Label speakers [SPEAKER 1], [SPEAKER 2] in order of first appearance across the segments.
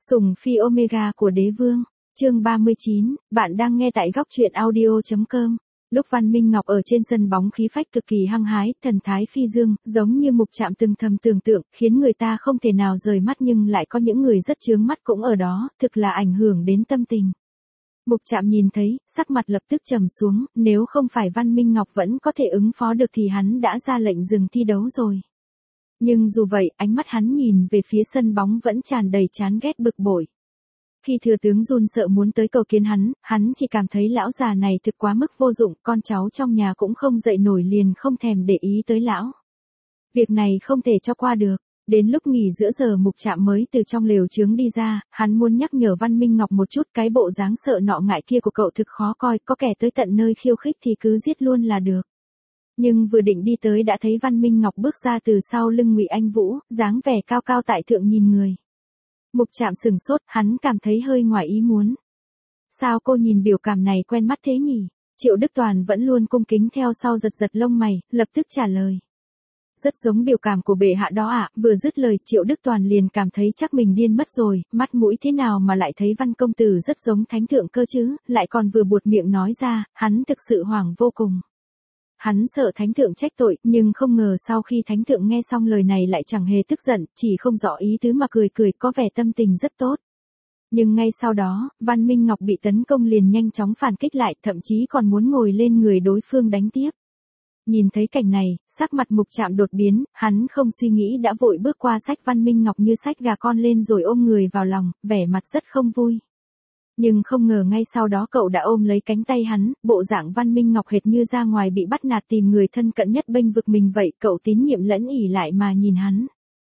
[SPEAKER 1] Sủng phi Omega của đế vương. Chương 39, bạn đang nghe tại góc truyện audio.com. Lúc Văn Minh Ngọc ở trên sân bóng khí phách cực kỳ hăng hái, thần thái phi dương, giống như Mục Trạm từng thầm tưởng tượng, khiến người ta không thể nào rời mắt, nhưng lại có những người rất chướng mắt cũng ở đó, thực là ảnh hưởng đến tâm tình. Mục Trạm nhìn thấy, sắc mặt lập tức trầm xuống, nếu không phải Văn Minh Ngọc vẫn có thể ứng phó được thì hắn đã ra lệnh dừng thi đấu rồi. Nhưng dù vậy, ánh mắt hắn nhìn về phía sân bóng vẫn tràn đầy chán ghét bực bội. Khi thừa tướng run sợ muốn tới cầu kiến hắn chỉ cảm thấy lão già này thực quá mức vô dụng, con cháu trong nhà cũng không dậy nổi, liền không thèm để ý tới lão. Việc này không thể cho qua được. Đến lúc nghỉ giữa giờ, Mục Trạm mới từ trong lều trướng đi ra, hắn muốn nhắc nhở Văn Minh Ngọc một chút, cái bộ dáng sợ nọ ngại kia của cậu thực khó coi, có kẻ tới tận nơi khiêu khích thì cứ giết luôn là được. Nhưng vừa định đi tới đã thấy Văn Minh Ngọc bước ra từ sau lưng Ngụy Anh Vũ, dáng vẻ cao cao tại thượng nhìn người. Mục Trạm sừng sốt, hắn cảm thấy hơi ngoài ý muốn. Sao cô nhìn biểu cảm này quen mắt thế nhỉ? Triệu Đức Toàn vẫn luôn cung kính theo sau, giật giật lông mày, lập tức trả lời. Rất giống biểu cảm của bệ hạ đó ạ. Vừa dứt lời, Triệu Đức Toàn liền cảm thấy chắc mình điên mất rồi, mắt mũi thế nào mà lại thấy Văn công tử rất giống thánh thượng cơ chứ, lại còn vừa buột miệng nói ra, hắn thực sự hoảng vô cùng. Hắn sợ thánh thượng trách tội, nhưng không ngờ sau khi thánh thượng nghe xong lời này lại chẳng hề tức giận, chỉ không rõ ý tứ mà cười cười, có vẻ tâm tình rất tốt. Nhưng ngay sau đó, Văn Minh Ngọc bị tấn công liền nhanh chóng phản kích lại, thậm chí còn muốn ngồi lên người đối phương đánh tiếp. Nhìn thấy cảnh này, sắc mặt Mục Trạm đột biến, hắn không suy nghĩ đã vội bước qua xách Văn Minh Ngọc như xách gà con lên rồi ôm người vào lòng, vẻ mặt rất không vui. Nhưng không ngờ ngay sau đó cậu đã ôm lấy cánh tay hắn, bộ dạng Văn Minh Ngọc hệt như ra ngoài bị bắt nạt tìm người thân cận nhất bênh vực mình vậy, cậu tín nhiệm lẫn ỉ lại mà nhìn hắn.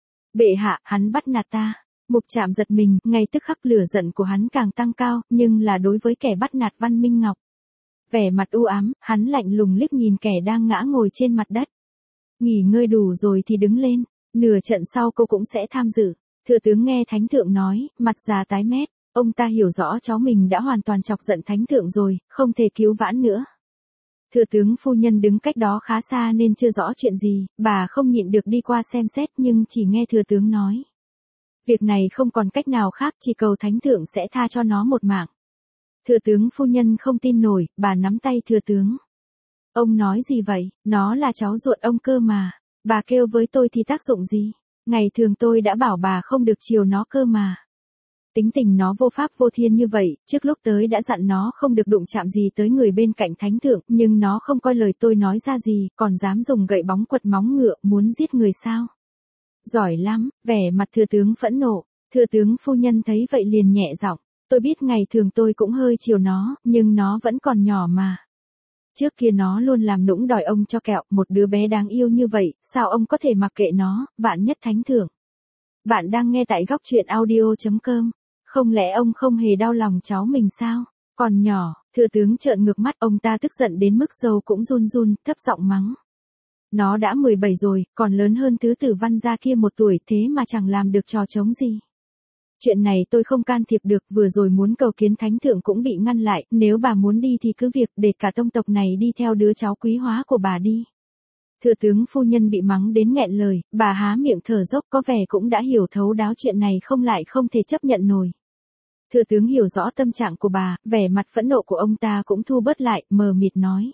[SPEAKER 1] Bệ hạ, hắn bắt nạt ta. Mục Trạm giật mình, ngay tức khắc lửa giận của hắn càng tăng cao, nhưng là đối với kẻ bắt nạt Văn Minh Ngọc. Vẻ mặt u ám, hắn lạnh lùng liếc nhìn kẻ đang ngã ngồi trên mặt đất. Nghỉ ngơi đủ rồi thì đứng lên, nửa trận sau cô cũng sẽ tham dự. Thừa tướng nghe thánh thượng nói, mặt già tái mét. Ông ta hiểu rõ cháu mình đã hoàn toàn chọc giận thánh thượng rồi, không thể cứu vãn nữa. Thừa tướng phu nhân đứng cách đó khá xa nên chưa rõ chuyện gì, bà không nhịn được đi qua xem xét nhưng chỉ nghe thừa tướng nói. Việc này không còn cách nào khác, chỉ cầu thánh thượng sẽ tha cho nó một mạng. Thừa tướng phu nhân không tin nổi, bà nắm tay thừa tướng. Ông nói gì vậy, nó là cháu ruột ông cơ mà, bà kêu với tôi thì tác dụng gì, ngày thường tôi đã bảo bà không được chiều nó cơ mà. Tính tình nó vô pháp vô thiên như vậy, trước lúc tới đã dặn nó không được đụng chạm gì tới người bên cạnh thánh thượng, nhưng nó không coi lời tôi nói ra gì, còn dám dùng gậy bóng quật móng ngựa, muốn giết người sao? Giỏi lắm, vẻ mặt thừa tướng phẫn nộ. Thừa tướng phu nhân thấy vậy liền nhẹ giọng, tôi biết ngày thường tôi cũng hơi chiều nó, nhưng nó vẫn còn nhỏ mà. Trước kia nó luôn làm nũng đòi ông cho kẹo, một đứa bé đáng yêu như vậy, sao ông có thể mặc kệ nó, vạn nhất thánh thượng. Bạn đang nghe tại góc truyện audio.com. Không lẽ ông không hề đau lòng cháu mình sao? Còn nhỏ, thừa tướng trợn ngược mắt, ông ta tức giận đến mức râu cũng run run, thấp giọng mắng. Nó đã 17 rồi, còn lớn hơn tứ tử Văn gia kia 1 tuổi, thế mà chẳng làm được trò trống gì. Chuyện này tôi không can thiệp được, vừa rồi muốn cầu kiến thánh thượng cũng bị ngăn lại, nếu bà muốn đi thì cứ việc, để cả tông tộc này đi theo đứa cháu quý hóa của bà đi. Thừa tướng phu nhân bị mắng đến nghẹn lời, bà há miệng thở dốc, có vẻ cũng đã hiểu thấu đáo chuyện này không thể chấp nhận nổi. Thừa tướng hiểu rõ tâm trạng của bà, vẻ mặt phẫn nộ của ông ta cũng thu bớt lại, mờ mịt nói.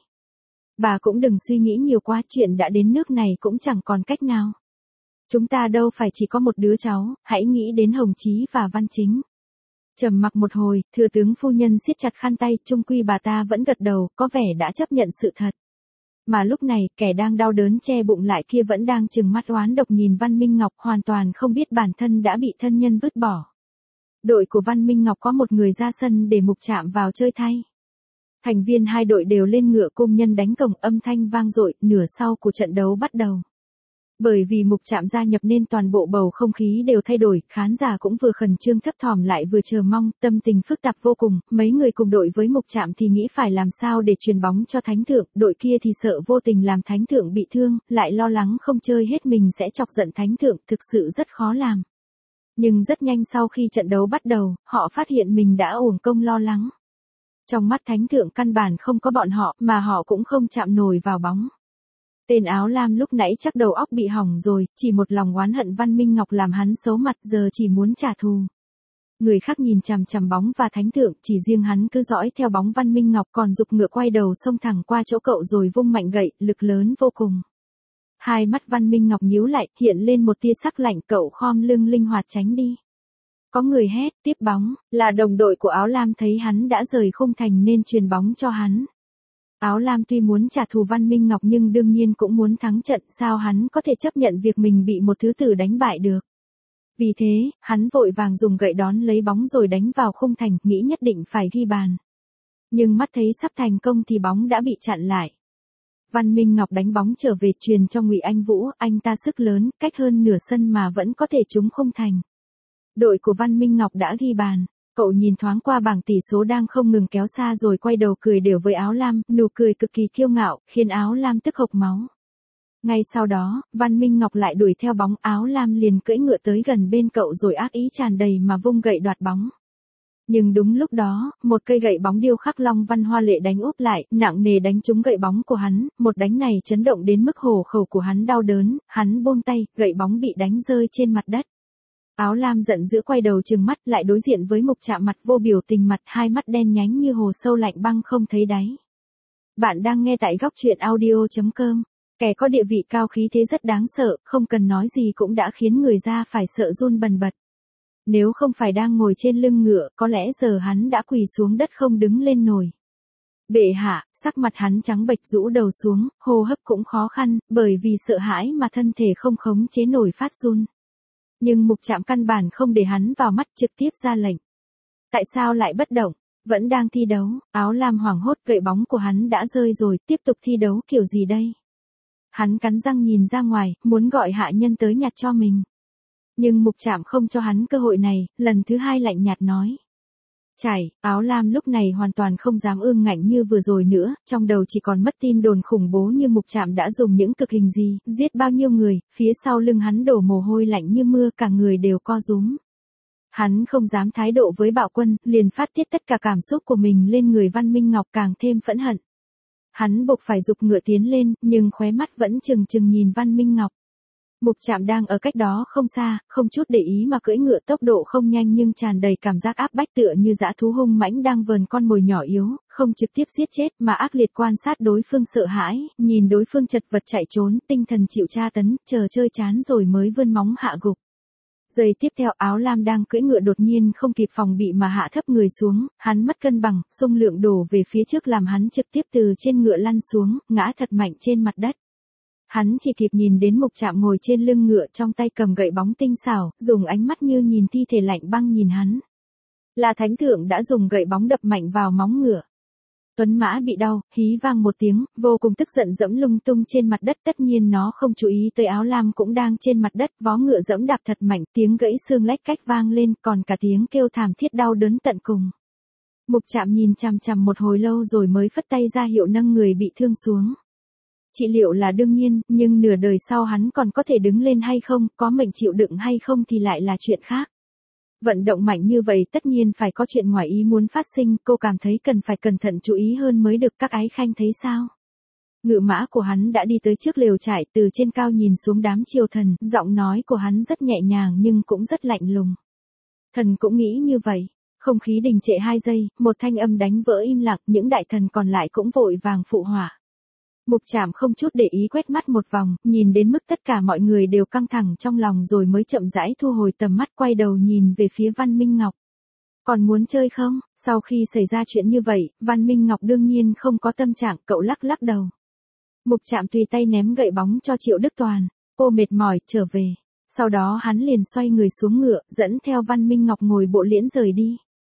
[SPEAKER 1] Bà cũng đừng suy nghĩ nhiều quá, chuyện đã đến nước này cũng chẳng còn cách nào. Chúng ta đâu phải chỉ có một đứa cháu, hãy nghĩ đến Hồng Chí và Văn Chính. Trầm mặc một hồi, thừa tướng phu nhân siết chặt khăn tay, chung quy bà ta vẫn gật đầu, có vẻ đã chấp nhận sự thật. Mà lúc này, kẻ đang đau đớn che bụng lại kia vẫn đang trừng mắt oán độc nhìn Văn Minh Ngọc, hoàn toàn không biết bản thân đã bị thân nhân vứt bỏ. Đội của Văn Minh Ngọc có một người ra sân để Mục Trạm vào chơi thay. Thành viên hai đội đều lên ngựa cung nhân đánh cồng, âm thanh vang dội, nửa sau của trận đấu bắt đầu. Bởi vì Mục Trạm gia nhập nên toàn bộ bầu không khí đều thay đổi, khán giả cũng vừa khẩn trương thấp thỏm lại vừa chờ mong, tâm tình phức tạp vô cùng, mấy người cùng đội với Mục Trạm thì nghĩ phải làm sao để truyền bóng cho thánh thượng, đội kia thì sợ vô tình làm thánh thượng bị thương, lại lo lắng không chơi hết mình sẽ chọc giận thánh thượng, thực sự rất khó làm. Nhưng rất nhanh sau khi trận đấu bắt đầu, họ phát hiện mình đã uổng công lo lắng. Trong mắt thánh thượng căn bản không có bọn họ, mà họ cũng không chạm nổi vào bóng. Tên áo lam lúc nãy chắc đầu óc bị hỏng rồi, chỉ một lòng oán hận Văn Minh Ngọc làm hắn xấu mặt, giờ chỉ muốn trả thù. Người khác nhìn chằm chằm bóng và thánh thượng, chỉ riêng hắn cứ dõi theo bóng Văn Minh Ngọc, còn giục ngựa quay đầu xông thẳng qua chỗ cậu rồi vung mạnh gậy, lực lớn vô cùng. Hai mắt Văn Minh Ngọc nhíu lại, hiện lên một tia sắc lạnh, cậu khom lưng linh hoạt tránh đi. Có người hét, tiếp bóng, là đồng đội của áo lam thấy hắn đã rời khung thành nên truyền bóng cho hắn. Áo lam tuy muốn trả thù Văn Minh Ngọc nhưng đương nhiên cũng muốn thắng trận, sao hắn có thể chấp nhận việc mình bị một thứ tử đánh bại được. Vì thế, hắn vội vàng dùng gậy đón lấy bóng rồi đánh vào khung thành, nghĩ nhất định phải ghi bàn. Nhưng mắt thấy sắp thành công thì bóng đã bị chặn lại. Văn Minh Ngọc đánh bóng trở về truyền cho Ngụy Anh Vũ, anh ta sức lớn, cách hơn nửa sân mà vẫn có thể trúng khung thành. Đội của Văn Minh Ngọc đã ghi bàn. Cậu nhìn thoáng qua bảng tỷ số đang không ngừng kéo xa rồi quay đầu cười đều với áo lam, nụ cười cực kỳ kiêu ngạo, khiến áo lam tức hộc máu. Ngay sau đó, Văn Minh Ngọc lại đuổi theo bóng, áo lam liền cưỡi ngựa tới gần bên cậu rồi ác ý tràn đầy mà vung gậy đoạt bóng. Nhưng đúng lúc đó, một cây gậy bóng điêu khắc long văn hoa lệ đánh úp lại, nặng nề đánh trúng gậy bóng của hắn, một đánh này chấn động đến mức hổ khẩu của hắn đau đớn, hắn buông tay, gậy bóng bị đánh rơi trên mặt đất. Áo lam giận dữ quay đầu trừng mắt lại đối diện với Mục Trạm mặt vô biểu tình, mặt hai mắt đen nhánh như hồ sâu lạnh băng không thấy đáy. Bạn đang nghe tại góc truyện audio.com. Kẻ có địa vị cao khí thế rất đáng sợ, không cần nói gì cũng đã khiến người ra phải sợ run bần bật. Nếu không phải đang ngồi trên lưng ngựa, có lẽ giờ hắn đã quỳ xuống đất không đứng lên nổi. Bệ hạ, sắc mặt hắn trắng bệch rũ đầu xuống, hô hấp cũng khó khăn, bởi vì sợ hãi mà thân thể không khống chế nổi phát run. Nhưng Mục Trạm căn bản không để hắn vào mắt, trực tiếp ra lệnh. Tại sao lại bất động? Vẫn đang thi đấu, áo lam hoảng hốt, gậy bóng của hắn đã rơi rồi, tiếp tục thi đấu kiểu gì đây? Hắn cắn răng nhìn ra ngoài, muốn gọi hạ nhân tới nhặt cho mình. Nhưng Mục Trạm không cho hắn cơ hội này, lần thứ hai lạnh nhạt nói. Chảy, áo lam lúc này hoàn toàn không dám ương ngạnh như vừa rồi nữa, trong đầu chỉ còn mất tin đồn khủng bố như Mục Trạm đã dùng những cực hình gì, giết bao nhiêu người, phía sau lưng hắn đổ mồ hôi lạnh như mưa, cả người đều co rúm. Hắn không dám thái độ với Bạo Quân, liền phát tiết tất cả cảm xúc của mình lên người Văn Minh Ngọc, càng thêm phẫn hận. Hắn buộc phải giục ngựa tiến lên, nhưng khóe mắt vẫn trừng trừng nhìn Văn Minh Ngọc. Mục Trạm đang ở cách đó không xa, không chút để ý mà cưỡi ngựa, tốc độ không nhanh nhưng tràn đầy cảm giác áp bách, tựa như dã thú hung mãnh đang vờn con mồi nhỏ yếu, không trực tiếp giết chết mà ác liệt quan sát đối phương, sợ hãi, nhìn đối phương chật vật chạy trốn, tinh thần chịu tra tấn, chờ chơi chán rồi mới vươn móng hạ gục. Giây tiếp theo, áo lam đang cưỡi ngựa đột nhiên không kịp phòng bị mà hạ thấp người xuống, hắn mất cân bằng, xung lượng đổ về phía trước làm hắn trực tiếp từ trên ngựa lăn xuống, ngã thật mạnh trên mặt đất. Hắn chỉ kịp nhìn đến Mục Trạm ngồi trên lưng ngựa, trong tay cầm gậy bóng tinh xảo, dùng ánh mắt như nhìn thi thể lạnh băng nhìn hắn. Là thánh thượng đã dùng gậy bóng đập mạnh vào móng ngựa. Tuấn mã bị đau, hí vang một tiếng, vô cùng tức giận dẫm lung tung trên mặt đất, tất nhiên nó không chú ý tới áo lam cũng đang trên mặt đất, vó ngựa dẫm đạp thật mạnh, tiếng gãy xương lách cách vang lên, còn cả tiếng kêu thảm thiết đau đớn tận cùng. Mục Trạm nhìn chằm chằm một hồi lâu rồi mới phất tay ra hiệu nâng người bị thương xuống. Trị liệu là đương nhiên, nhưng nửa đời sau hắn còn có thể đứng lên hay không, có mệnh chịu đựng hay không thì lại là chuyện khác. Vận động mạnh như vậy tất nhiên phải có chuyện ngoài ý muốn phát sinh, cô cảm thấy cần phải cẩn thận chú ý hơn mới được, các ái khanh thấy sao? Ngự mã của hắn đã đi tới trước lều trại, từ trên cao nhìn xuống đám triều thần, giọng nói của hắn rất nhẹ nhàng nhưng cũng rất lạnh lùng. Thần cũng nghĩ như vậy. Không khí đình trệ 2 giây, một thanh âm đánh vỡ im lặng, những đại thần còn lại cũng vội vàng phụ họa. Mục Trạm không chút để ý quét mắt một vòng, nhìn đến mức tất cả mọi người đều căng thẳng trong lòng rồi mới chậm rãi thu hồi tầm mắt, quay đầu nhìn về phía Văn Minh Ngọc. Còn muốn chơi không? Sau khi xảy ra chuyện như vậy, Văn Minh Ngọc đương nhiên không có tâm trạng, cậu lắc lắc đầu. Mục Trạm tùy tay ném gậy bóng cho Triệu Đức Toàn. Cô mệt mỏi, trở về. Sau đó hắn liền xoay người xuống ngựa, dẫn theo Văn Minh Ngọc ngồi bộ liễn rời đi.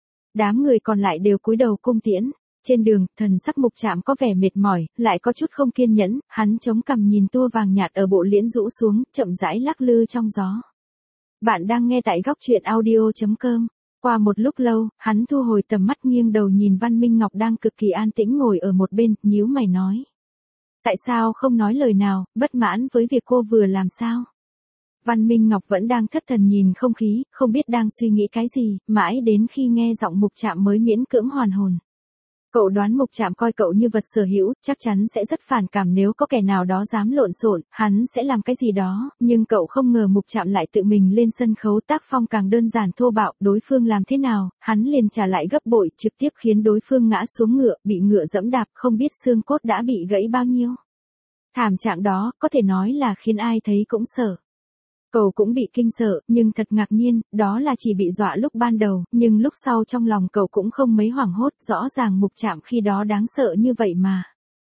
[SPEAKER 1] Đám người còn lại đều cúi đầu cung tiễn. Trên đường, thần sắc Mục Trạm có vẻ mệt mỏi, lại có chút không kiên nhẫn, hắn chống cằm nhìn tua vàng nhạt ở bộ liễn rũ xuống, chậm rãi lắc lư trong gió. Bạn đang nghe tại góc truyện audio.com. Qua một lúc lâu, hắn thu hồi tầm mắt, nghiêng đầu nhìn Văn Minh Ngọc đang cực kỳ an tĩnh ngồi ở một bên, nhíu mày nói. Tại sao không nói lời nào, bất mãn với việc cô vừa làm sao? Văn Minh Ngọc vẫn đang thất thần nhìn không khí, không biết đang suy nghĩ cái gì, mãi đến khi nghe giọng Mục Trạm mới miễn cưỡng hoàn hồn. Cậu đoán Mục Trạm coi cậu như vật sở hữu, chắc chắn sẽ rất phản cảm nếu có kẻ nào đó dám lộn xộn, hắn sẽ làm cái gì đó, nhưng cậu không ngờ Mục Trạm lại tự mình lên sân khấu tác phong càng đơn giản thô bạo, đối phương làm thế nào, hắn liền trả lại gấp bội, trực tiếp khiến đối phương ngã xuống ngựa, bị ngựa dẫm đạp, không biết xương cốt đã bị gãy bao nhiêu. Thảm trạng đó, có thể nói là khiến ai thấy cũng sợ. Cậu cũng bị kinh sợ, nhưng thật ngạc nhiên, đó là chỉ bị dọa lúc ban đầu, nhưng lúc sau trong lòng cậu cũng không mấy hoảng hốt, rõ ràng Mục Trạm khi đó đáng sợ như vậy mà.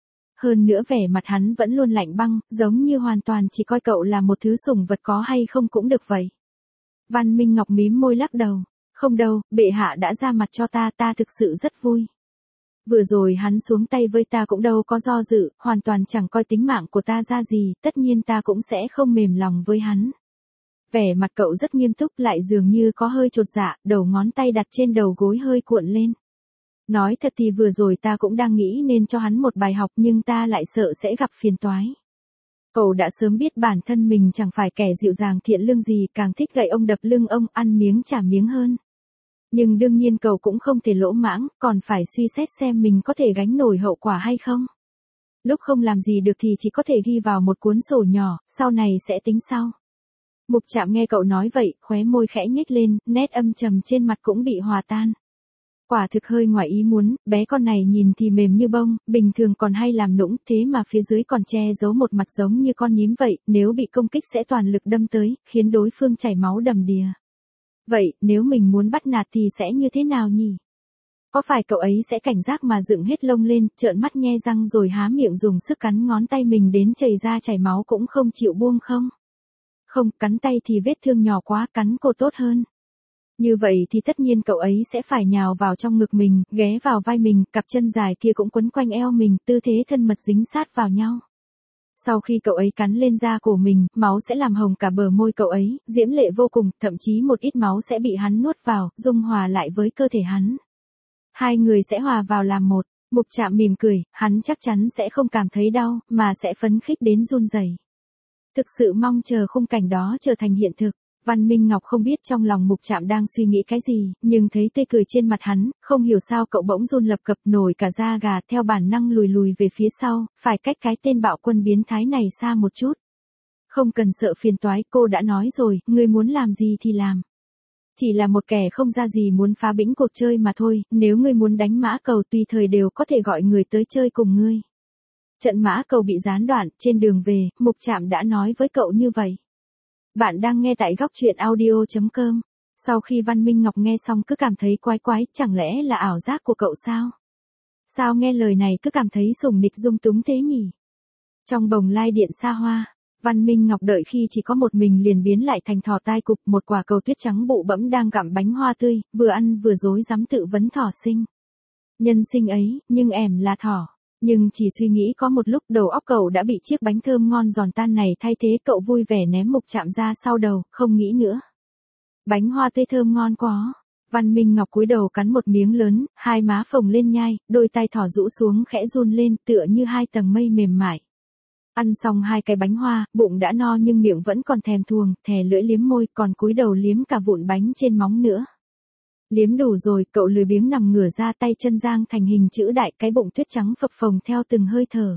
[SPEAKER 1] Hơn nữa vẻ mặt hắn vẫn luôn lạnh băng, giống như hoàn toàn chỉ coi cậu là một thứ sủng vật có hay không cũng được vậy. Văn Minh Ngọc mím môi lắc đầu, không đâu, bệ hạ đã ra mặt cho ta, ta thực sự rất vui. Vừa rồi hắn xuống tay với ta cũng đâu có do dự, hoàn toàn chẳng coi tính mạng của ta ra gì, tất nhiên ta cũng sẽ không mềm lòng với hắn. Vẻ mặt cậu rất nghiêm túc lại dường như có hơi chột dạ, đầu ngón tay đặt trên đầu gối hơi cuộn lên. Nói thật thì vừa rồi ta cũng đang nghĩ nên cho hắn một bài học nhưng ta lại sợ sẽ gặp phiền toái. Cậu đã sớm biết bản thân mình chẳng phải kẻ dịu dàng thiện lương gì, càng thích gậy ông đập lưng ông, ăn miếng trả miếng hơn. Nhưng đương nhiên cậu cũng không thể lỗ mãng, còn phải suy xét xem mình có thể gánh nổi hậu quả hay không. Lúc không làm gì được thì chỉ có thể ghi vào một cuốn sổ nhỏ, sau này sẽ tính sau. Mục Trạm nghe cậu nói vậy, khóe môi khẽ nhếch lên, nét âm trầm trên mặt cũng bị hòa tan. Quả thực hơi ngoài ý muốn, bé con này nhìn thì mềm như bông, bình thường còn hay làm nũng, thế mà phía dưới còn che giấu một mặt giống như con nhím vậy, nếu bị công kích sẽ toàn lực đâm tới, khiến đối phương chảy máu đầm đìa. Vậy, nếu mình muốn bắt nạt thì sẽ như thế nào nhỉ? Có phải cậu ấy sẽ cảnh giác mà dựng hết lông lên, trợn mắt nhe răng rồi há miệng dùng sức cắn ngón tay mình đến chảy ra chảy máu cũng không chịu buông không? Không, cắn tay thì vết thương nhỏ quá, cắn cô tốt hơn. Như vậy thì tất nhiên cậu ấy sẽ phải nhào vào trong ngực mình, ghé vào vai mình, cặp chân dài kia cũng quấn quanh eo mình, tư thế thân mật dính sát vào nhau. Sau khi cậu ấy cắn lên da cổ mình, máu sẽ làm hồng cả bờ môi cậu ấy, diễm lệ vô cùng, thậm chí một ít máu sẽ bị hắn nuốt vào, dung hòa lại với cơ thể hắn. Hai người sẽ hòa vào làm một. Mục Trạm mỉm cười, hắn chắc chắn sẽ không cảm thấy đau, mà sẽ phấn khích đến run rẩy. Thực sự mong chờ khung cảnh đó trở thành hiện thực. Văn Minh Ngọc không biết trong lòng Mục Trạm đang suy nghĩ cái gì, nhưng thấy tươi cười trên mặt hắn, không hiểu sao cậu bỗng run lập cập nổi cả da gà, theo bản năng lùi lùi về phía sau, phải cách cái tên bạo quân biến thái này xa một chút. Không cần sợ phiền toái, cô đã nói rồi, ngươi muốn làm gì thì làm. Chỉ là một kẻ không ra gì muốn phá bĩnh cuộc chơi mà thôi, nếu ngươi muốn đánh mã cầu tùy thời đều có thể gọi người tới chơi cùng ngươi. Trận mã cầu bị gián đoạn, trên đường về, Mục Trạm đã nói với cậu như vậy. Bạn đang nghe tại góc truyện audio.com. Sau khi Văn Minh Ngọc nghe xong cứ cảm thấy quái quái, chẳng lẽ là ảo giác của cậu sao? Sao nghe lời này cứ cảm thấy sủng nịch dung túng thế nhỉ? Trong bồng lai điện xa hoa, Văn Minh Ngọc đợi khi chỉ có một mình liền biến lại thành thỏ tai cụp, một quả cầu tuyết trắng bụ bẫm đang gặm bánh hoa tươi, vừa ăn vừa rối rắm tự vấn thỏ sinh. Nhân sinh ấy, nhưng em là thỏ. Nhưng chỉ suy nghĩ có một lúc đầu óc cậu đã bị chiếc bánh thơm ngon giòn tan này thay thế, cậu vui vẻ ném Mục Trạm ra sau đầu, không nghĩ nữa. Bánh hoa tươi thơm ngon quá. Văn Minh Ngọc cúi đầu cắn một miếng lớn, hai má phồng lên nhai, đôi tay thỏ rũ xuống khẽ run lên tựa như hai tầng mây mềm mại. Ăn xong hai cái bánh hoa, bụng đã no nhưng miệng vẫn còn thèm thuồng, thè lưỡi liếm môi, còn cúi đầu liếm cả vụn bánh trên móng nữa. Liếm đủ rồi, cậu lười biếng nằm ngửa ra, tay chân giang thành hình chữ đại, cái bụng tuyết trắng phập phồng theo từng hơi thở.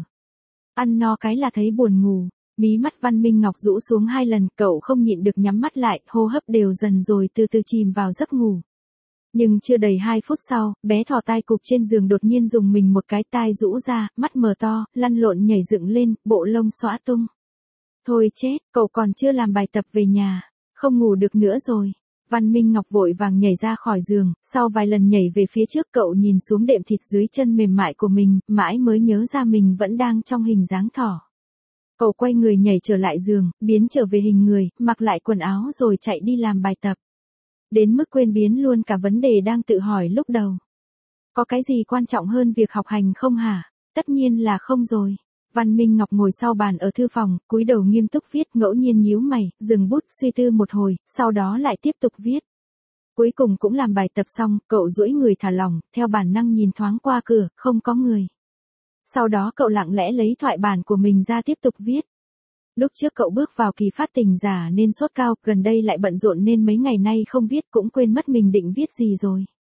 [SPEAKER 1] Ăn no cái là thấy buồn ngủ. Mí mắt Văn Minh Ngọc rũ xuống hai lần, cậu không nhịn được nhắm mắt lại, hô hấp đều dần rồi từ từ chìm vào giấc ngủ. Nhưng chưa đầy 2 phút sau, bé thỏ tai cụp trên giường đột nhiên dùng mình một cái, tai rũ ra, mắt mở to, lăn lộn nhảy dựng lên, bộ lông xõa tung. Thôi chết, cậu còn chưa làm bài tập về nhà, không ngủ được nữa rồi. Văn Minh Ngọc vội vàng nhảy ra khỏi giường, sau vài lần nhảy về phía trước cậu nhìn xuống đệm thịt dưới chân mềm mại của mình, mãi mới nhớ ra mình vẫn đang trong hình dáng thỏ. Cậu quay người nhảy trở lại giường, biến trở về hình người, mặc lại quần áo rồi chạy đi làm bài tập. Đến mức quên biến luôn cả vấn đề đang tự hỏi lúc đầu. Có cái gì quan trọng hơn việc học hành không hả? Tất nhiên là không rồi. Văn Minh Ngọc ngồi sau bàn ở thư phòng, cúi đầu nghiêm túc viết, ngẫu nhiên nhíu mày, dừng bút suy tư một hồi, sau đó lại tiếp tục viết. Cuối cùng cũng làm bài tập xong, cậu duỗi người thả lỏng, theo bản năng nhìn thoáng qua cửa, không có người. Sau đó cậu lặng lẽ lấy thoại bản của mình ra tiếp tục viết. Lúc trước cậu bước vào kỳ phát tình giả nên sốt cao, gần đây lại bận rộn nên mấy ngày nay không viết, cũng quên mất mình định viết gì rồi.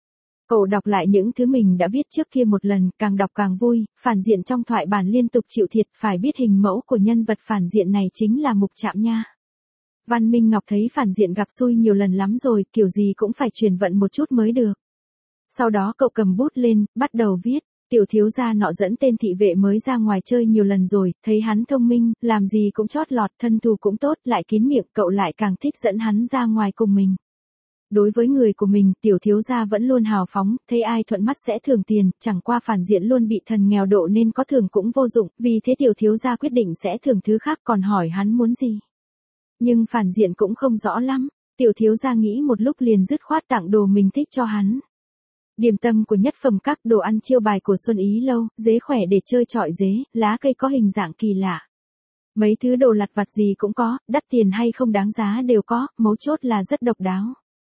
[SPEAKER 1] Cậu đọc lại những thứ mình đã viết trước kia một lần, càng đọc càng vui, phản diện trong thoại bản liên tục chịu thiệt, phải biết hình mẫu của nhân vật phản diện này chính là Mục Trạm nha. Văn Minh Ngọc thấy phản diện gặp xui nhiều lần lắm rồi, kiểu gì cũng phải chuyển vận một chút mới được. Sau đó cậu cầm bút lên, bắt đầu viết. Tiểu thiếu gia nọ dẫn tên thị vệ mới ra ngoài chơi nhiều lần rồi, thấy hắn thông minh, làm gì cũng chót lọt, thân thủ cũng tốt, lại kín miệng, cậu lại càng thích dẫn hắn ra ngoài cùng mình. Đối với người của mình, tiểu thiếu gia vẫn luôn hào phóng, thấy ai thuận mắt sẽ thưởng tiền, chẳng qua phản diện luôn bị thần nghèo độ nên có thưởng cũng vô dụng, vì thế tiểu thiếu gia quyết định sẽ thưởng thứ khác, còn hỏi hắn muốn gì. Nhưng phản diện cũng không rõ lắm, tiểu thiếu gia nghĩ một lúc liền dứt khoát tặng đồ mình thích cho hắn. Điểm tâm của nhất phẩm các đồ ăn chiêu bài của Xuân Ý Lâu, dế khỏe để chơi chọi dế, lá cây có hình dạng kỳ lạ. Mấy thứ đồ lặt vặt gì cũng có, đắt tiền hay không đáng giá đều có, mấu chốt là rất độc đáo.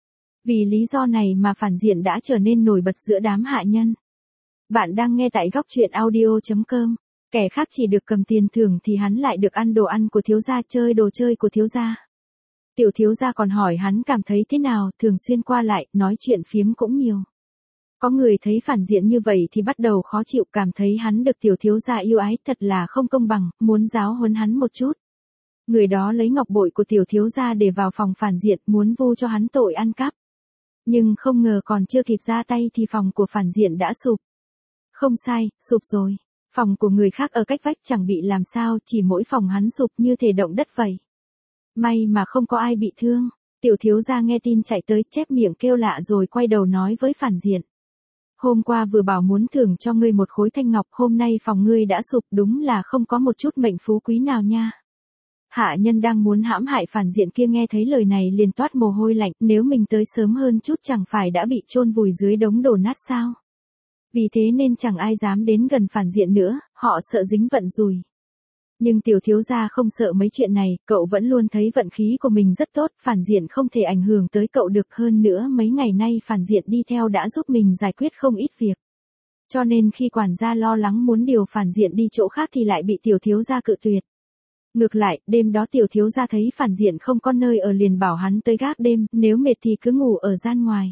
[SPEAKER 1] Vì lý do này mà phản diện đã trở nên nổi bật giữa đám hạ nhân. Bạn đang nghe tại góc truyện audio.com. Kẻ khác chỉ được cầm tiền thưởng thì hắn lại được ăn đồ ăn của thiếu gia, chơi đồ chơi của thiếu gia. Tiểu thiếu gia còn hỏi hắn cảm thấy thế nào, thường xuyên qua lại, nói chuyện phiếm cũng nhiều. Có người thấy phản diện như vậy thì bắt đầu khó chịu, cảm thấy hắn được tiểu thiếu gia yêu ái, thật là không công bằng, muốn giáo huấn hắn một chút. Người đó lấy ngọc bội của tiểu thiếu gia để vào phòng phản diện, muốn vu cho hắn tội ăn cắp. Nhưng không ngờ còn chưa kịp ra tay thì phòng của phản diện đã sụp. Không sai, sụp rồi. Phòng của người khác ở cách vách chẳng bị làm sao, chỉ mỗi phòng hắn sụp như thể động đất vậy. May mà không có ai bị thương. Tiểu thiếu gia nghe tin chạy tới, chép miệng kêu lạ rồi quay đầu nói với phản diện. Hôm qua vừa bảo muốn thưởng cho ngươi một khối thanh ngọc, hôm nay phòng ngươi đã sụp, đúng là không có một chút mệnh phú quý nào nha. Hạ nhân đang muốn hãm hại phản diện kia nghe thấy lời này liền toát mồ hôi lạnh, nếu mình tới sớm hơn chút chẳng phải đã bị chôn vùi dưới đống đổ nát sao. Vì thế nên chẳng ai dám đến gần phản diện nữa, họ sợ dính vận rủi. Nhưng tiểu thiếu gia không sợ mấy chuyện này, cậu vẫn luôn thấy vận khí của mình rất tốt, phản diện không thể ảnh hưởng tới cậu được, hơn nữa mấy ngày nay phản diện đi theo đã giúp mình giải quyết không ít việc. Cho nên khi quản gia lo lắng muốn điều phản diện đi chỗ khác thì lại bị tiểu thiếu gia cự tuyệt. Ngược lại, đêm đó tiểu thiếu gia thấy phản diện không có nơi ở liền bảo hắn tới gác đêm, nếu mệt thì cứ ngủ ở gian ngoài.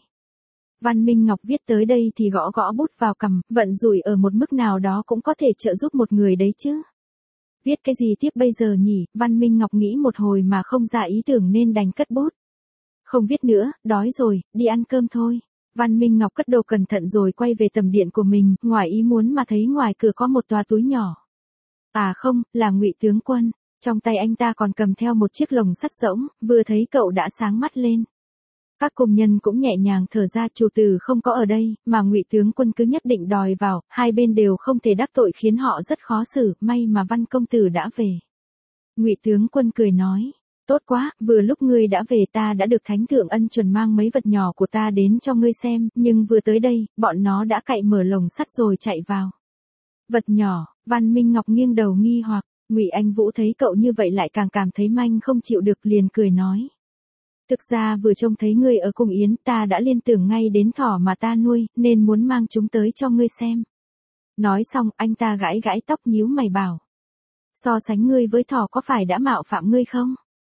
[SPEAKER 1] Văn Minh Ngọc viết tới đây thì gõ gõ bút vào cằm, vận rủi ở một mức nào đó cũng có thể trợ giúp một người đấy chứ. Viết cái gì tiếp bây giờ nhỉ, Văn Minh Ngọc nghĩ một hồi mà không ra ý tưởng nên đành cất bút. Không viết nữa, đói rồi, đi ăn cơm thôi. Văn Minh Ngọc cất đồ cẩn thận rồi quay về tầm điện của mình, ngoài ý muốn mà thấy ngoài cửa có một toa túi nhỏ. À không, là Ngụy tướng quân. Trong tay anh ta còn cầm theo một chiếc lồng sắt rỗng, vừa thấy cậu đã sáng mắt lên. Các công nhân cũng nhẹ nhàng thở ra, chủ tử không có ở đây, mà Ngụy tướng quân cứ nhất định đòi vào, hai bên đều không thể đắc tội khiến họ rất khó xử, may mà Văn công tử đã về. Ngụy tướng quân cười nói, tốt quá, vừa lúc ngươi đã về ta đã được thánh thượng ân chuẩn mang mấy vật nhỏ của ta đến cho ngươi xem, nhưng vừa tới đây, bọn nó đã cậy mở lồng sắt rồi chạy vào. Vật nhỏ, Văn Minh Ngọc nghiêng đầu nghi hoặc, Ngụy Anh Vũ thấy cậu như vậy lại càng cảm thấy manh không chịu được liền cười nói. Thực ra vừa trông thấy ngươi ở cung yến ta đã liên tưởng ngay đến thỏ mà ta nuôi, nên muốn mang chúng tới cho ngươi xem. Nói xong anh ta gãi gãi tóc nhíu mày bảo. So sánh ngươi với thỏ có phải đã mạo phạm ngươi không?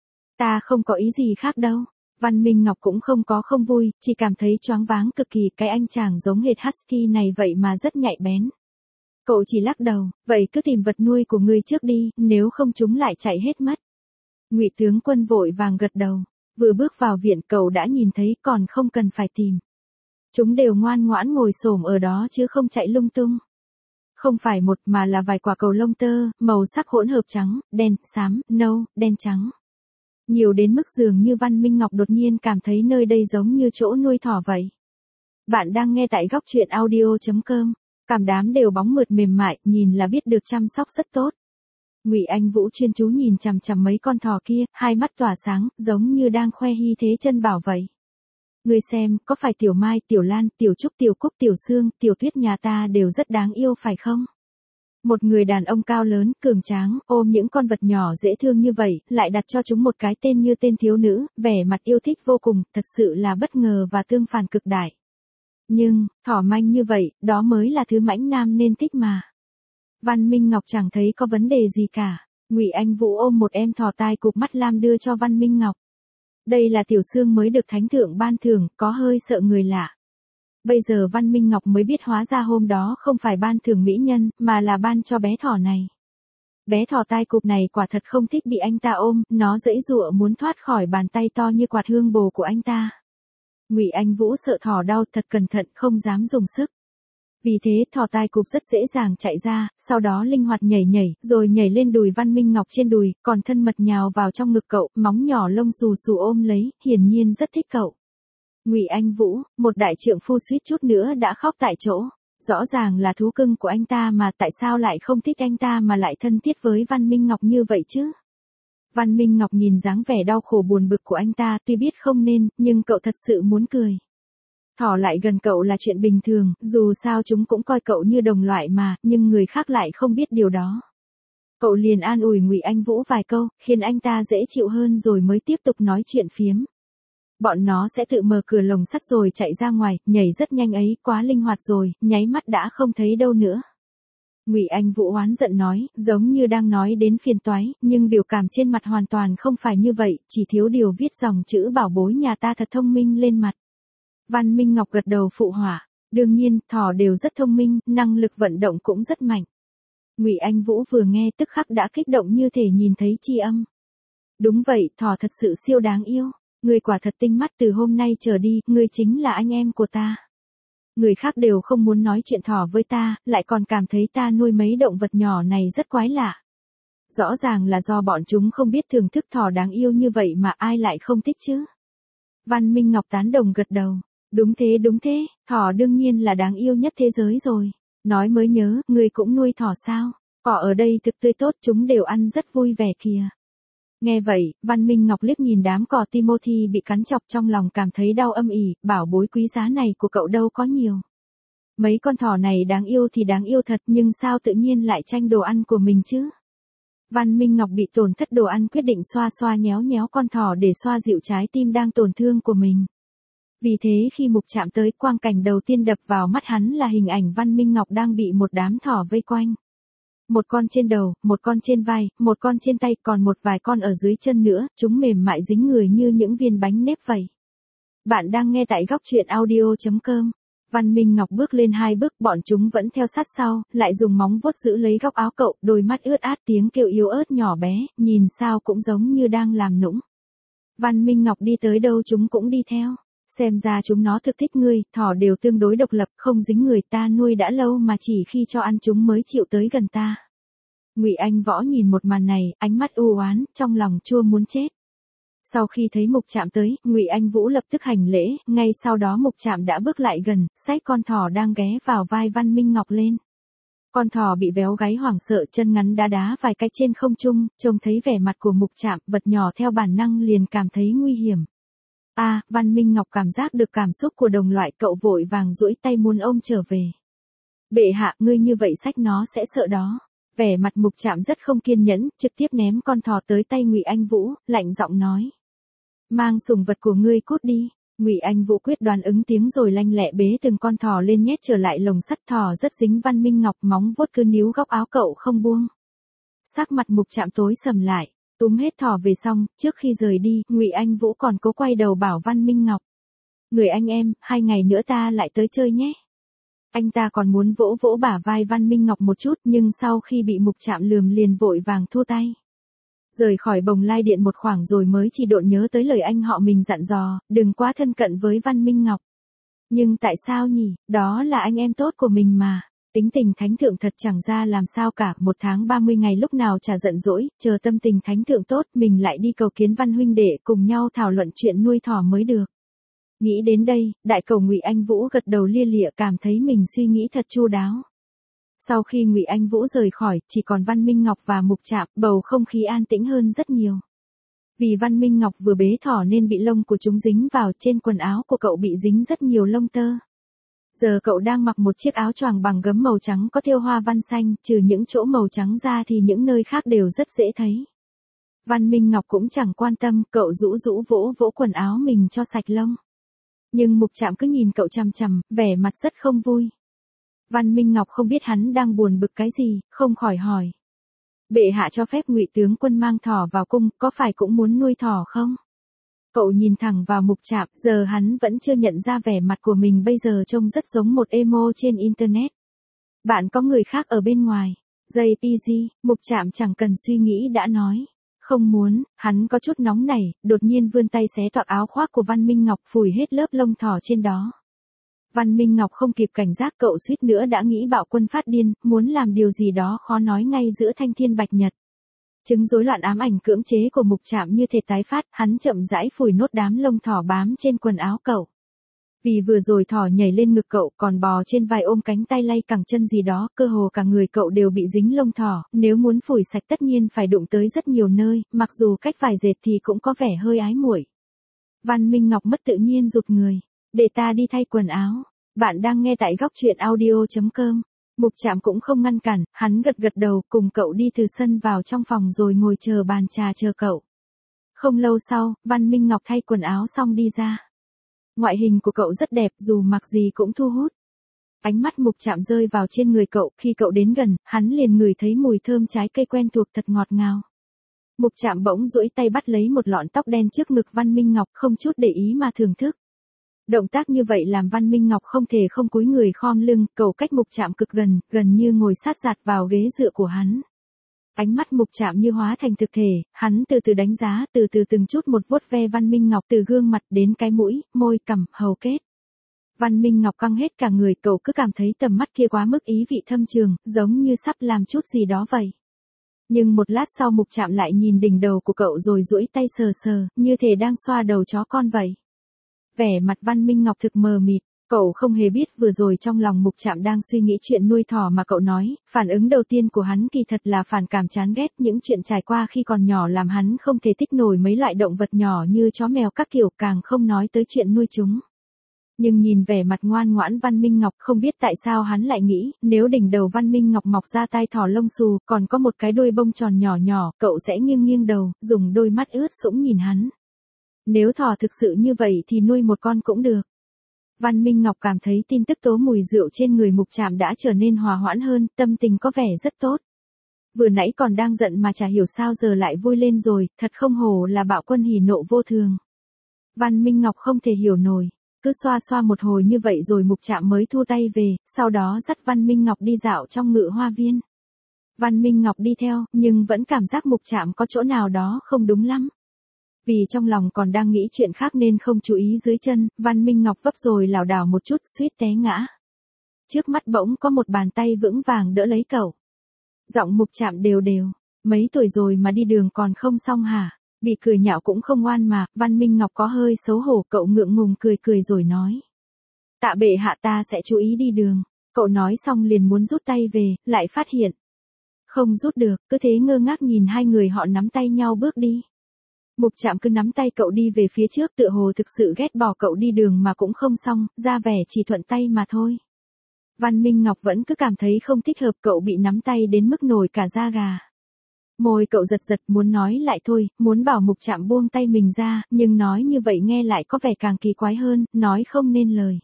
[SPEAKER 1] Ta không có ý gì khác đâu. Văn Minh Ngọc cũng không vui, chỉ cảm thấy choáng váng cực kỳ, cái anh chàng giống hệt Husky này vậy mà rất nhạy bén. Cậu chỉ lắc đầu, vậy cứ tìm vật nuôi của ngươi trước đi, nếu không chúng lại chạy hết mất. Ngụy tướng quân vội vàng gật đầu. Vừa bước vào viện cậu đã nhìn thấy, còn không cần phải tìm. Chúng đều ngoan ngoãn ngồi xổm ở đó chứ không chạy lung tung. Không phải một mà là vài quả cầu lông tơ, màu sắc hỗn hợp trắng, đen, xám, nâu, đen trắng. Nhiều đến mức dường như Văn Minh Ngọc đột nhiên cảm thấy nơi đây giống như chỗ nuôi thỏ vậy. Bạn đang nghe tại góc truyện audio.com. Cảm đám đều bóng mượt mềm mại, nhìn là biết được chăm sóc rất tốt. Ngụy Anh Vũ chuyên chú nhìn chằm chằm mấy con thỏ kia, hai mắt tỏa sáng, giống như đang khoe hy thế chân bảo vậy. Ngươi xem, có phải Tiểu Mai, Tiểu Lan, Tiểu Trúc, Tiểu Cúc, Tiểu Sương, Tiểu Tuyết nhà ta đều rất đáng yêu phải không? Một người đàn ông cao lớn, cường tráng, ôm những con vật nhỏ dễ thương như vậy, lại đặt cho chúng một cái tên như tên thiếu nữ, vẻ mặt yêu thích vô cùng, thật sự là bất ngờ và tương phản cực đại. Nhưng, thỏ manh như vậy, đó mới là thứ mãnh nam nên thích mà. Văn Minh Ngọc chẳng thấy có vấn đề gì cả. Ngụy Anh Vũ ôm một em thỏ tai cụp mắt lam đưa cho Văn Minh Ngọc. Đây là Tiểu Sương mới được thánh thượng ban thưởng, có hơi sợ người lạ. Bây giờ Văn Minh Ngọc mới biết hóa ra hôm đó không phải ban thưởng mỹ nhân, mà là ban cho bé thỏ này. Bé thỏ tai cụp này quả thật không thích bị anh ta ôm, nó giãy giụa muốn thoát khỏi bàn tay to như quạt hương bồ của anh ta. Ngụy Anh Vũ sợ thỏ đau, thật cẩn thận không dám dùng sức. Vì thế thỏ tai cụp rất dễ dàng chạy ra, sau đó linh hoạt nhảy nhảy, rồi nhảy lên đùi Văn Minh Ngọc trên đùi, còn thân mật nhào vào trong ngực cậu, móng nhỏ lông xù xù ôm lấy, hiển nhiên rất thích cậu. Ngụy Anh Vũ, một đại trượng phu suýt chút nữa đã khóc tại chỗ. Rõ ràng là thú cưng của anh ta mà tại sao lại không thích anh ta mà lại thân thiết với Văn Minh Ngọc như vậy chứ? Văn Minh Ngọc nhìn dáng vẻ đau khổ buồn bực của anh ta, tuy biết không nên, nhưng cậu thật sự muốn cười. Thỏ lại gần cậu là chuyện bình thường, dù sao chúng cũng coi cậu như đồng loại mà, nhưng người khác lại không biết điều đó. Cậu liền an ủi Ngụy Anh Vũ vài câu, khiến anh ta dễ chịu hơn rồi mới tiếp tục nói chuyện phiếm. Bọn nó sẽ tự mở cửa lồng sắt rồi chạy ra ngoài, nhảy rất nhanh ấy, quá linh hoạt rồi, nháy mắt đã không thấy đâu nữa. Ngụy Anh Vũ oán giận nói, giống như đang nói đến phiền toái, nhưng biểu cảm trên mặt hoàn toàn không phải như vậy, chỉ thiếu điều viết dòng chữ bảo bối nhà ta thật thông minh lên mặt. Văn Minh Ngọc gật đầu phụ họa, đương nhiên, thỏ đều rất thông minh, năng lực vận động cũng rất mạnh. Ngụy Anh Vũ vừa nghe tức khắc đã kích động như thể nhìn thấy tri âm. Đúng vậy, thỏ thật sự siêu đáng yêu. Ngươi quả thật tinh mắt, từ hôm nay trở đi, ngươi chính là anh em của ta. Người khác đều không muốn nói chuyện thỏ với ta, lại còn cảm thấy ta nuôi mấy động vật nhỏ này rất quái lạ. Rõ ràng là do bọn chúng không biết thưởng thức thỏ đáng yêu như vậy mà ai lại không thích chứ. Văn Minh Ngọc tán đồng gật đầu. Đúng thế, thỏ đương nhiên là đáng yêu nhất thế giới rồi. Nói mới nhớ, ngươi cũng nuôi thỏ sao? Cỏ ở đây thực tươi tốt, chúng đều ăn rất vui vẻ kìa. Nghe vậy, Văn Minh Ngọc liếc nhìn đám cỏ Timothy bị cắn chọc trong lòng cảm thấy đau âm ỉ, bảo bối quý giá này của cậu đâu có nhiều. Mấy con thỏ này đáng yêu thì đáng yêu thật, nhưng sao tự nhiên lại tranh đồ ăn của mình chứ? Văn Minh Ngọc bị tổn thất đồ ăn, quyết định xoa xoa nhéo nhéo con thỏ để xoa dịu trái tim đang tổn thương của mình. Vì thế khi Mục Trạm tới, quang cảnh đầu tiên đập vào mắt hắn là hình ảnh Văn Minh Ngọc đang bị một đám thỏ vây quanh. Một con trên đầu, một con trên vai, một con trên tay, còn một vài con ở dưới chân nữa, chúng mềm mại dính người như những viên bánh nếp vậy. Bạn đang nghe tại góc truyện audio.com. Văn Minh Ngọc bước lên 2 bước, bọn chúng vẫn theo sát sau, lại dùng móng vuốt giữ lấy góc áo cậu, đôi mắt ướt át, tiếng kêu yếu ớt nhỏ bé, nhìn sao cũng giống như đang làm nũng. Văn Minh Ngọc đi tới đâu chúng cũng đi theo. Xem ra chúng nó thực thích ngươi, thỏ đều tương đối độc lập, không dính người, ta nuôi đã lâu mà chỉ khi cho ăn chúng mới chịu tới gần ta. Ngụy Anh Võ nhìn một màn này, ánh mắt u oán, trong lòng chua muốn chết. Sau khi thấy Mục Trạm tới, Ngụy Anh Vũ lập tức hành lễ, ngay sau đó Mục Trạm đã bước lại gần, xách con thỏ đang ghé vào vai Văn Minh Ngọc lên. Con thỏ bị véo gáy hoảng sợ, chân ngắn đá đá vài cái trên không trung, trông thấy vẻ mặt của Mục Trạm, vật nhỏ theo bản năng liền cảm thấy nguy hiểm. Văn Minh Ngọc cảm giác được cảm xúc của đồng loại, cậu vội vàng duỗi tay muốn ôm trở về. Bệ hạ, ngươi như vậy xách nó sẽ sợ đó. Vẻ mặt Mục Trạm rất không kiên nhẫn, trực tiếp ném con thỏ tới tay Ngụy Anh Vũ, lạnh giọng nói. Mang sủng vật của ngươi cút đi. Ngụy Anh Vũ quyết đoán ứng tiếng rồi lanh lẹ bế từng con thỏ lên nhét trở lại lồng sắt, thỏ rất dính Văn Minh Ngọc, móng vuốt cứ níu góc áo cậu không buông. Sắc mặt Mục Trạm tối sầm lại. Túm hết thỏ về xong, trước khi rời đi, Ngụy Anh Vũ còn cố quay đầu bảo Văn Minh Ngọc. Người anh em, 2 ngày nữa ta lại tới chơi nhé. Anh ta còn muốn vỗ vỗ bả vai Văn Minh Ngọc một chút, nhưng sau khi bị Mục Trạm lườm liền vội vàng thua tay. Rời khỏi Bồng Lai Điện một khoảng rồi mới chỉ độn nhớ tới lời anh họ mình dặn dò, đừng quá thân cận với Văn Minh Ngọc. Nhưng tại sao nhỉ, đó là anh em tốt của mình mà. Tính tình thánh thượng thật chẳng ra làm sao cả, 1 tháng 30 ngày lúc nào chả giận dỗi, chờ tâm tình thánh thượng tốt mình lại đi cầu kiến Văn huynh đệ cùng nhau thảo luận chuyện nuôi thỏ mới được. Nghĩ đến đây, đại cầu Ngụy Anh Vũ gật đầu lia lịa, cảm thấy mình suy nghĩ thật chu đáo. Sau khi Ngụy Anh Vũ rời khỏi, chỉ còn Văn Minh Ngọc và Mục Trạm, bầu không khí an tĩnh hơn rất nhiều. Vì Văn Minh Ngọc vừa bế thỏ nên bị lông của chúng dính vào, trên quần áo của cậu bị dính rất nhiều lông tơ. Giờ cậu đang mặc một chiếc áo choàng bằng gấm màu trắng có thêu hoa văn xanh, trừ những chỗ màu trắng ra thì những nơi khác đều rất dễ thấy. Văn Minh Ngọc cũng chẳng quan tâm, cậu rũ rũ vỗ vỗ quần áo mình cho sạch lông. Nhưng Mục Trạm cứ nhìn cậu chằm chằm, vẻ mặt rất không vui. Văn Minh Ngọc không biết hắn đang buồn bực cái gì, không khỏi hỏi. Bệ hạ cho phép Ngụy tướng quân mang thỏ vào cung, có phải cũng muốn nuôi thỏ không? Cậu nhìn thẳng vào Mục Trạm, giờ hắn vẫn chưa nhận ra vẻ mặt của mình bây giờ trông rất giống một emo trên internet. Bạn có người khác ở bên ngoài. JPG, Mục Trạm chẳng cần suy nghĩ đã nói. Không muốn, hắn có chút nóng nảy, đột nhiên vươn tay xé toạc áo khoác của Văn Minh Ngọc phủi hết lớp lông thỏ trên đó. Văn Minh Ngọc không kịp cảnh giác cậu suýt nữa đã nghĩ bạo quân phát điên, muốn làm điều gì đó khó nói ngay giữa thanh thiên bạch nhật. Chứng rối loạn ám ảnh cưỡng chế của Mục Trạm như thể tái phát, hắn chậm rãi phủi nốt đám lông thỏ bám trên quần áo cậu. Vì vừa rồi thỏ nhảy lên ngực cậu còn bò trên vai ôm cánh tay lay cẳng chân gì đó, cơ hồ cả người cậu đều bị dính lông thỏ, nếu muốn phủi sạch tất nhiên phải đụng tới rất nhiều nơi, mặc dù cách vải dệt thì cũng có vẻ hơi ái muội. Văn Minh Ngọc mất tự nhiên rụt người. Để ta đi thay quần áo. Bạn đang nghe tại góc truyện audio.com. Mục Trạm cũng không ngăn cản, hắn gật gật đầu cùng cậu đi từ sân vào trong phòng rồi ngồi chờ bàn trà chờ cậu. Không lâu sau, Văn Minh Ngọc thay quần áo xong đi ra. Ngoại hình của cậu rất đẹp dù mặc gì cũng thu hút. Ánh mắt Mục Trạm rơi vào trên người cậu, khi cậu đến gần, hắn liền ngửi thấy mùi thơm trái cây quen thuộc thật ngọt ngào. Mục Trạm bỗng duỗi tay bắt lấy một lọn tóc đen trước ngực Văn Minh Ngọc không chút để ý mà thưởng thức. Động tác như vậy làm Văn Minh Ngọc không thể không cúi người khom lưng, cậu cách Mục Trạm cực gần, gần như ngồi sát dạt vào ghế dựa của hắn. Ánh mắt Mục Trạm như hóa thành thực thể, hắn từ từ đánh giá, từ từ từng chút một vuốt ve Văn Minh Ngọc từ gương mặt đến cái mũi, môi, cằm, hầu kết. Văn Minh Ngọc căng hết cả người, cậu cứ cảm thấy tầm mắt kia quá mức ý vị thâm trường, giống như sắp làm chút gì đó vậy. Nhưng một lát sau Mục Trạm lại nhìn đỉnh đầu của cậu rồi duỗi tay sờ sờ, như thể đang xoa đầu chó con vậy. Vẻ mặt Văn Minh Ngọc thực mờ mịt, cậu không hề biết vừa rồi trong lòng Mục Trạm đang suy nghĩ chuyện nuôi thỏ mà cậu nói, phản ứng đầu tiên của hắn kỳ thật là phản cảm chán ghét, những chuyện trải qua khi còn nhỏ làm hắn không thể thích nổi mấy loại động vật nhỏ như chó mèo các kiểu, càng không nói tới chuyện nuôi chúng. Nhưng nhìn vẻ mặt ngoan ngoãn Văn Minh Ngọc, không biết tại sao hắn lại nghĩ, nếu đỉnh đầu Văn Minh Ngọc mọc ra tai thỏ lông xù, còn có một cái đuôi bông tròn nhỏ nhỏ, cậu sẽ nghiêng nghiêng đầu, dùng đôi mắt ướt sũng nhìn hắn. Nếu thỏ thực sự như vậy thì nuôi một con cũng được. Văn Minh Ngọc cảm thấy tin tức tố mùi rượu trên người Mục Trạm đã trở nên hòa hoãn hơn, tâm tình có vẻ rất tốt. Vừa nãy còn đang giận mà chả hiểu sao giờ lại vui lên rồi, thật không hổ là bạo quân hỉ nộ vô thường. Văn Minh Ngọc không thể hiểu nổi, cứ xoa xoa một hồi như vậy rồi Mục Trạm mới thu tay về, sau đó dắt Văn Minh Ngọc đi dạo trong ngự hoa viên. Văn Minh Ngọc đi theo, nhưng vẫn cảm giác Mục Trạm có chỗ nào đó không đúng lắm. Vì trong lòng còn đang nghĩ chuyện khác nên không chú ý dưới chân, Văn Minh Ngọc vấp rồi lảo đảo một chút suýt té ngã. Trước mắt bỗng có một bàn tay vững vàng đỡ lấy cậu. Giọng Mục Trạm đều đều, mấy tuổi rồi mà đi đường còn không xong hả? Bị cười nhạo cũng không ngoan mà, Văn Minh Ngọc có hơi xấu hổ, cậu ngượng ngùng cười cười rồi nói. Tạ bệ hạ, ta sẽ chú ý đi đường. Cậu nói xong liền muốn rút tay về, lại phát hiện. Không rút được, cứ thế ngơ ngác nhìn hai người họ nắm tay nhau bước đi. Mục Trạm cứ nắm tay cậu đi về phía trước, tựa hồ thực sự ghét bỏ cậu đi đường mà cũng không xong, ra vẻ chỉ thuận tay mà thôi. Văn Minh Ngọc vẫn cứ cảm thấy không thích hợp, cậu bị nắm tay đến mức nổi cả da gà. Môi cậu giật giật muốn nói lại thôi, muốn bảo Mục Trạm buông tay mình ra, nhưng nói như vậy nghe lại có vẻ càng kỳ quái hơn, nói không nên lời.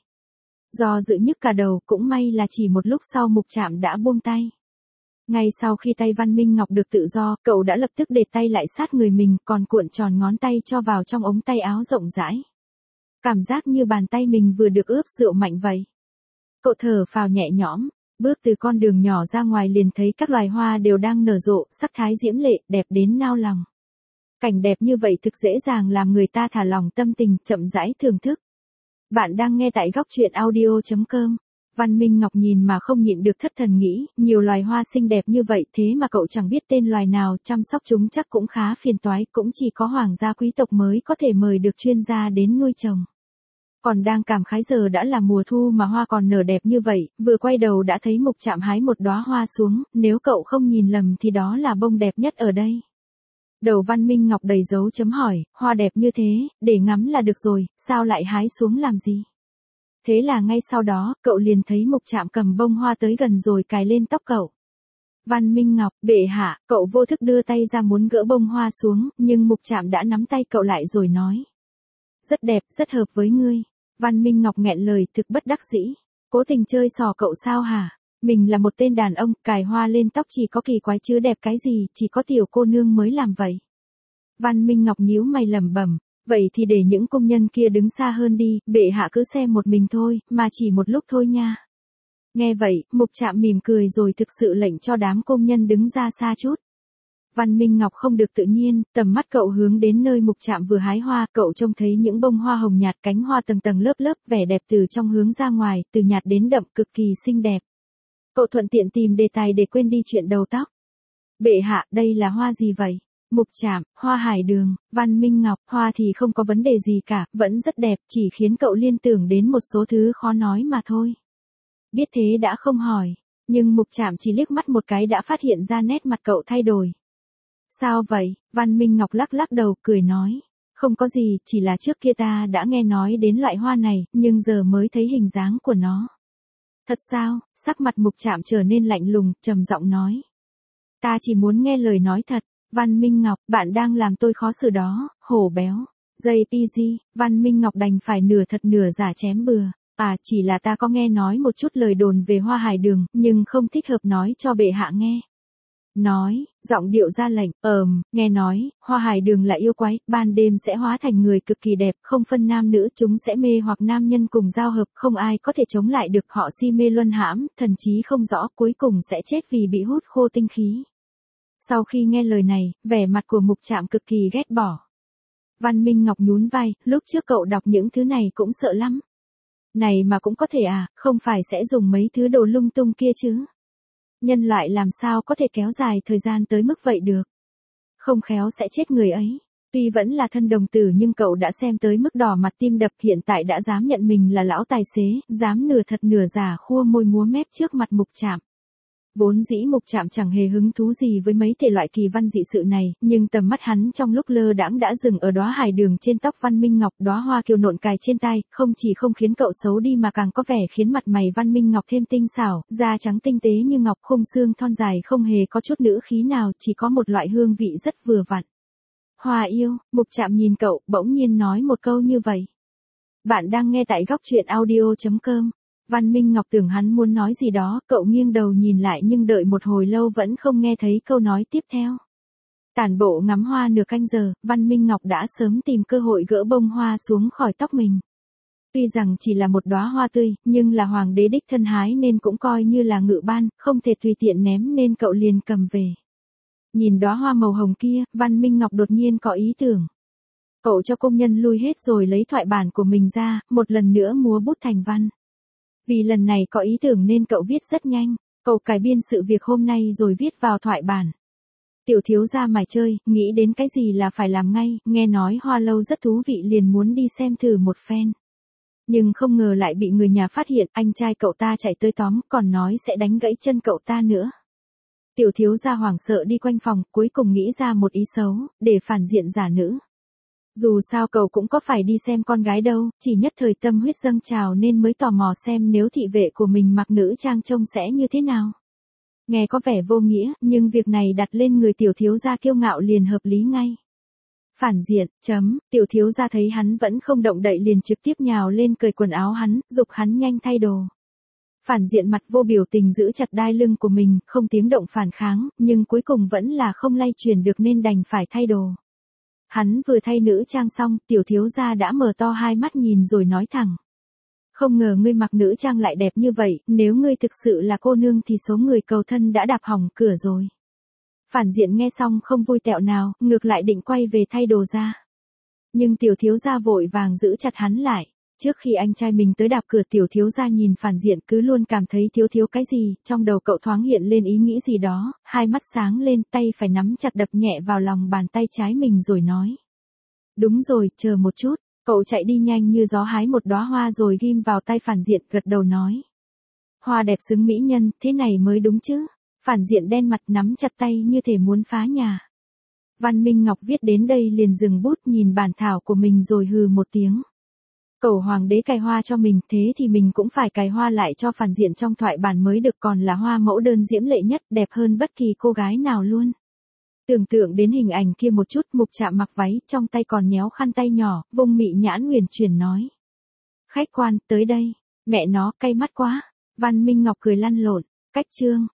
[SPEAKER 1] Do dự nhức cả đầu, cũng may là chỉ một lúc sau Mục Trạm đã buông tay. Ngay sau khi tay Văn Minh Ngọc được tự do, cậu đã lập tức để tay lại sát người mình, còn cuộn tròn ngón tay cho vào trong ống tay áo rộng rãi. Cảm giác như bàn tay mình vừa được ướp rượu mạnh vậy. Cậu thở phào nhẹ nhõm, bước từ con đường nhỏ ra ngoài liền thấy các loài hoa đều đang nở rộ, sắc thái diễm lệ, đẹp đến nao lòng. Cảnh đẹp như vậy thực dễ dàng làm người ta thả lỏng tâm tình, chậm rãi thưởng thức. Bạn đang nghe tại góc truyện audio.com. Văn Minh Ngọc nhìn mà không nhịn được thất thần nghĩ, nhiều loài hoa xinh đẹp như vậy thế mà cậu chẳng biết tên loài nào, chăm sóc chúng chắc cũng khá phiền toái, cũng chỉ có hoàng gia quý tộc mới có thể mời được chuyên gia đến nuôi trồng. Còn đang cảm khái giờ đã là mùa thu mà hoa còn nở đẹp như vậy, vừa quay đầu đã thấy Mục Trạm hái một đóa hoa xuống, nếu cậu không nhìn lầm thì đó là bông đẹp nhất ở đây. Đầu Văn Minh Ngọc đầy dấu chấm hỏi, hoa đẹp như thế, để ngắm là được rồi, sao lại hái xuống làm gì? Thế là ngay sau đó, cậu liền thấy Mục Trạm cầm bông hoa tới gần rồi cài lên tóc cậu. Văn Minh Ngọc, bệ hạ, cậu vô thức đưa tay ra muốn gỡ bông hoa xuống, nhưng Mục Trạm đã nắm tay cậu lại rồi nói. Rất đẹp, rất hợp với ngươi. Văn Minh Ngọc nghẹn lời, thực bất đắc dĩ. Cố tình chơi xò cậu sao hả? Mình là một tên đàn ông, cài hoa lên tóc chỉ có kỳ quái chứ đẹp cái gì, chỉ có tiểu cô nương mới làm vậy. Văn Minh Ngọc nhíu mày lẩm bẩm, Vậy thì để những công nhân kia đứng xa hơn đi, bệ hạ cứ xem một mình thôi, mà chỉ một lúc thôi nha. Nghe vậy, Mục Trạm mỉm cười rồi thực sự lệnh cho đám công nhân đứng ra xa chút. Văn Minh Ngọc không được tự nhiên, tầm mắt cậu hướng đến nơi Mục Trạm vừa hái hoa, cậu trông thấy những bông hoa hồng nhạt, cánh hoa tầng tầng lớp lớp, vẻ đẹp từ trong hướng ra ngoài, từ nhạt đến đậm, cực kỳ xinh đẹp. Cậu thuận tiện tìm đề tài để quên đi chuyện đầu tóc. Bệ hạ, đây là hoa gì vậy? Mục Trạm, hoa hải đường. Văn Minh Ngọc, hoa thì không có vấn đề gì cả, vẫn rất đẹp, chỉ khiến cậu liên tưởng đến một số thứ khó nói mà thôi. Biết thế đã không hỏi, nhưng Mục Trạm chỉ liếc mắt một cái đã phát hiện ra nét mặt cậu thay đổi. Sao vậy? Văn Minh Ngọc lắc lắc đầu, cười nói. Không có gì, chỉ là trước kia ta đã nghe nói đến loại hoa này, nhưng giờ mới thấy hình dáng của nó. Thật sao? Sắc mặt Mục Trạm trở nên lạnh lùng, trầm giọng nói. Ta chỉ muốn nghe lời nói thật. Văn Minh Ngọc, bạn đang làm tôi khó xử đó, hổ béo. JPG, Văn Minh Ngọc đành phải nửa thật nửa giả chém bừa. À, chỉ là ta có nghe nói một chút lời đồn về hoa hải đường, nhưng không thích hợp nói cho bệ hạ nghe. Nói, giọng điệu ra lệnh, nghe nói, hoa hải đường là yêu quái, ban đêm sẽ hóa thành người cực kỳ đẹp, không phân nam nữ, chúng sẽ mê hoặc nam nhân cùng giao hợp, không ai có thể chống lại được, họ si mê luân hãm, thần trí không rõ, cuối cùng sẽ chết vì bị hút khô tinh khí. Sau khi nghe lời này, vẻ mặt của Mục Trạm cực kỳ ghét bỏ. Văn Minh Ngọc nhún vai, lúc trước cậu đọc những thứ này cũng sợ lắm. Này mà cũng có thể à, không phải sẽ dùng mấy thứ đồ lung tung kia chứ. Nhân loại làm sao có thể kéo dài thời gian tới mức vậy được. Không khéo sẽ chết người ấy. Tuy vẫn là thân đồng tử nhưng cậu đã xem tới mức đỏ mặt tim đập, hiện tại đã dám nhận mình là lão tài xế, dám nửa thật nửa giả khua môi múa mép trước mặt Mục Trạm. Vốn dĩ Mục Trạm chẳng hề hứng thú gì với mấy thể loại kỳ văn dị sự này, nhưng tầm mắt hắn trong lúc lơ đãng đã dừng ở đóa hải đường trên tóc Văn Minh Ngọc, đóa hoa kiều nộn cài trên tai, không chỉ không khiến cậu xấu đi mà càng có vẻ khiến mặt mày Văn Minh Ngọc thêm tinh xảo, da trắng tinh tế như ngọc, khung xương thon dài không hề có chút nữ khí nào, chỉ có một loại hương vị rất vừa vặn. Hoa yêu, Mục Trạm nhìn cậu, bỗng nhiên nói một câu như vậy. Bạn đang nghe tại góc truyện audio.com. Văn Minh Ngọc tưởng hắn muốn nói gì đó, cậu nghiêng đầu nhìn lại nhưng đợi một hồi lâu vẫn không nghe thấy câu nói tiếp theo. Tản bộ ngắm hoa nửa canh giờ, Văn Minh Ngọc đã sớm tìm cơ hội gỡ bông hoa xuống khỏi tóc mình. Tuy rằng chỉ là một đóa hoa tươi, nhưng là hoàng đế đích thân hái nên cũng coi như là ngự ban, không thể tùy tiện ném nên cậu liền cầm về. Nhìn đóa hoa màu hồng kia, Văn Minh Ngọc đột nhiên có ý tưởng. Cậu cho công nhân lui hết rồi lấy thoại bản của mình ra, một lần nữa múa bút thành văn. Vì lần này có ý tưởng nên cậu viết rất nhanh, cậu cải biên sự việc hôm nay rồi viết vào thoại bản. Tiểu thiếu gia mải chơi, nghĩ đến cái gì là phải làm ngay, nghe nói hoa lâu rất thú vị liền muốn đi xem thử một phen. Nhưng không ngờ lại bị người nhà phát hiện, anh trai cậu ta chạy tới tóm, còn nói sẽ đánh gãy chân cậu ta nữa. Tiểu thiếu gia hoảng sợ đi quanh phòng, cuối cùng nghĩ ra một ý xấu, để phản diện giả nữ. Dù sao cậu cũng có phải đi xem con gái đâu, chỉ nhất thời tâm huyết dâng trào nên mới tò mò xem nếu thị vệ của mình mặc nữ trang trông sẽ như thế nào. Nghe có vẻ vô nghĩa, nhưng việc này đặt lên người tiểu thiếu gia kiêu ngạo liền hợp lý ngay. Phản diện, tiểu thiếu gia thấy hắn vẫn không động đậy liền trực tiếp nhào lên cởi quần áo hắn, giục hắn nhanh thay đồ. Phản diện mặt vô biểu tình giữ chặt đai lưng của mình, không tiếng động phản kháng, nhưng cuối cùng vẫn là không lay chuyển được nên đành phải thay đồ. Hắn vừa thay nữ trang xong, tiểu thiếu gia đã mở to hai mắt nhìn rồi nói thẳng. Không ngờ ngươi mặc nữ trang lại đẹp như vậy, nếu ngươi thực sự là cô nương thì số người cầu thân đã đạp hỏng cửa rồi. Phản diện nghe xong không vui tẹo nào, ngược lại định quay về thay đồ ra. Nhưng tiểu thiếu gia vội vàng giữ chặt hắn lại. Trước khi anh trai mình tới đạp cửa, tiểu thiếu gia nhìn phản diện cứ luôn cảm thấy thiếu cái gì, trong đầu cậu thoáng hiện lên ý nghĩ gì đó, hai mắt sáng lên, tay phải nắm chặt đập nhẹ vào lòng bàn tay trái mình rồi nói. Đúng rồi, chờ một chút, cậu chạy đi nhanh như gió hái một đóa hoa rồi ghim vào tay phản diện, gật đầu nói. Hoa đẹp xứng mỹ nhân, thế này mới đúng chứ. Phản diện đen mặt nắm chặt tay như thể muốn phá nhà. Văn Minh Ngọc viết đến đây liền dừng bút nhìn bản thảo của mình rồi hừ một tiếng. Cầu hoàng đế cài hoa cho mình, thế thì mình cũng phải cài hoa lại cho phản diện trong thoại bản mới được, còn là hoa mẫu đơn diễm lệ nhất, đẹp hơn bất kỳ cô gái nào luôn. Tưởng tượng đến hình ảnh kia một chút, Mục Trạm mặc váy, trong tay còn nhéo khăn tay nhỏ, vung mị nhãn huyền chuyển nói. Khách quan, tới đây. Mẹ nó, cay mắt quá. Văn Minh Ngọc cười lăn lộn. Cách chương.